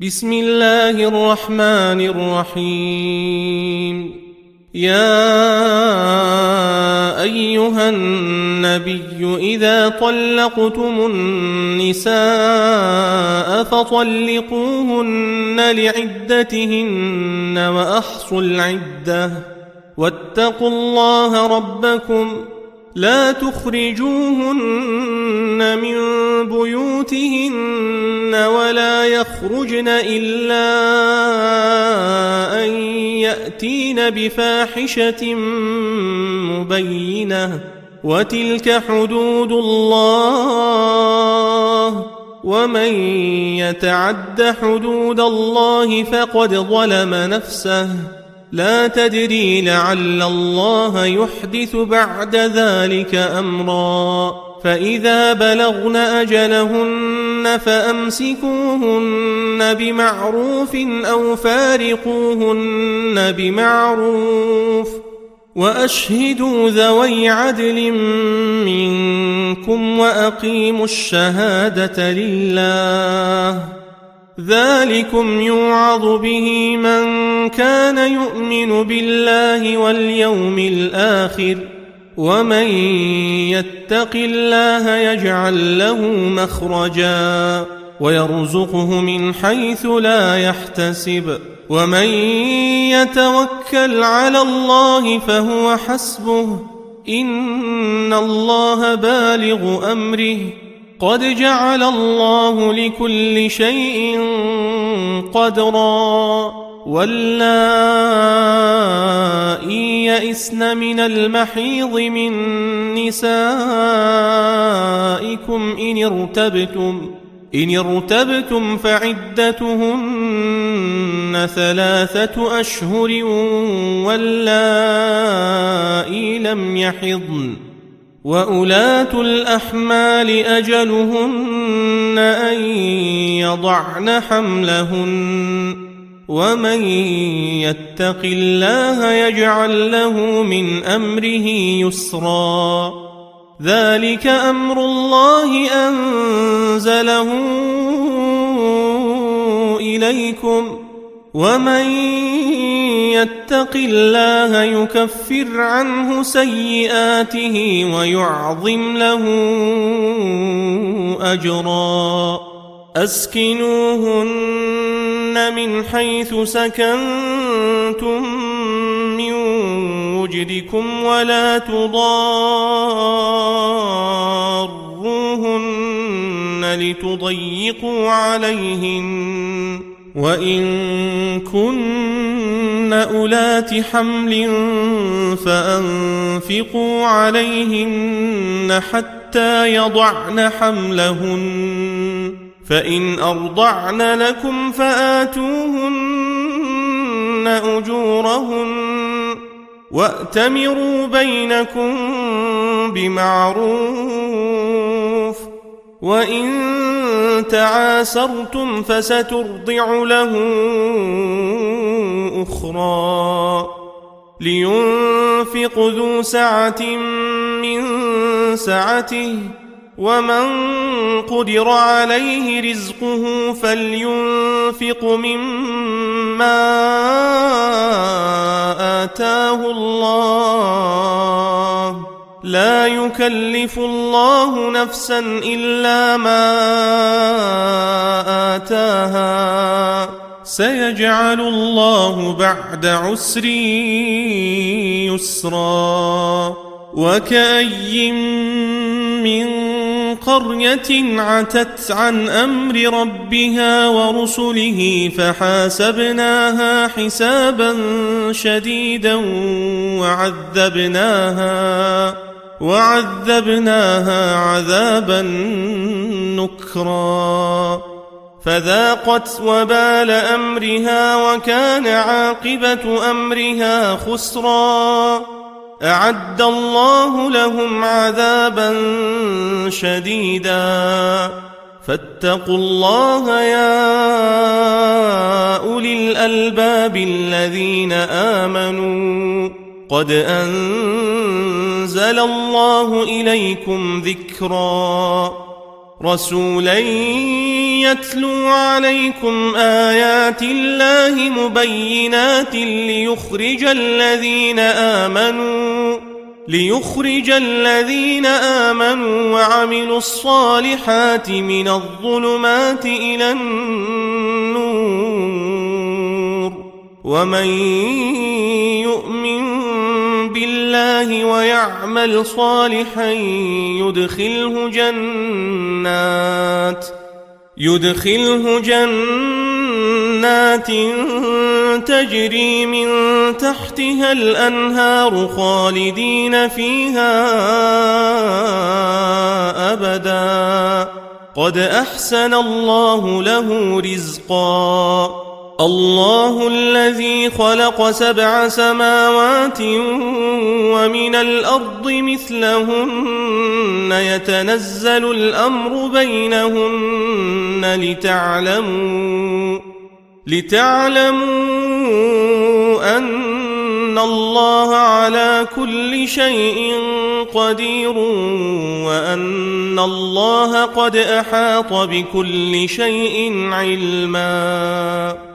بسم الله الرحمن الرحيم. يا أيها النبي إذا طلقتم النساء فطلقوهن لعدتهن وأحصوا العدة واتقوا الله ربكم لا تخرجوهن من بيوتهن ولا يخرجن إلا أن يأتين بفاحشة مبينة وتلك حدود الله ومن يتعد حدود الله فقد ظلم نفسه لا تدري لعل الله يحدث بعد ذلك أمرا فإذا بلغن أجلهن فأمسكوهن بمعروف أو فارقوهن بمعروف وأشهدوا ذوي عدل منكم وأقيموا الشهادة لله ذلكم يوعظ به من كان يؤمن بالله واليوم الآخر ومن يتق الله يجعل له مخرجا ويرزقه من حيث لا يحتسب ومن يتوكل على الله فهو حسبه إن الله بالغ أمره قد جعل الله لكل شيء قدرا واللائي يئسن من المحيض من نسائكم إن ارتبتم فعدتهن 3 أشهر واللائي لم يحضن وأولاة الأحمال أجلهن أن يضعن حملهن ومن يتق الله يجعل له من أمره يسرا ذلك أمر الله أنزله إليكم ومن يتق الله يكفر عنه سيئاته ويعظم له أجرا أسكنوهن من حيث سكنتم من وجدكم ولا تضاروهن لتضيقوا عليهن وإن كن أولات حمل فأنفقوا عليهن حتى يضعن حملهن فإن أرضعن لكم فآتوهن أجورهن وأتمروا بينكم بمعروف وإن تعاسرتم فسترضع له أخرى لينفق ذو سعة من سعته ومن قدر عليه رزقه فلينفق مما آتاه الله لا يكلف الله نفسا إلا ما آتاها سيجعل الله بعد عسر يسرا وكأي من قرية عتت عن أمر ربها ورسله فحاسبناها حسابا شديدا وعذبناها عذابا نكرا فذاقت وبال أمرها وكان عاقبة أمرها خسرا أعد الله لهم عذابا شديدا فاتقوا الله يا أولي الألباب الذين آمنوا قد أنزل الله إليكم ذكرا رسولا يتلو عليكم آيات الله مبينات ليخرج الذين آمنوا وعملوا الصالحات من الظلمات إلى النور، ومن يؤمن بالله ويعمل صالحا يدخله جنات تجري من تحتها الأنهار خالدين فيها أبدا، قد أحسن الله له رزقا. الله الذي خلق 7 سماوات ومن الأرض مثلهن يتنزل الأمر بينهن لتعلموا أن الله على كل شيء قدير، وأن الله قد أحاط بكل شيء علما.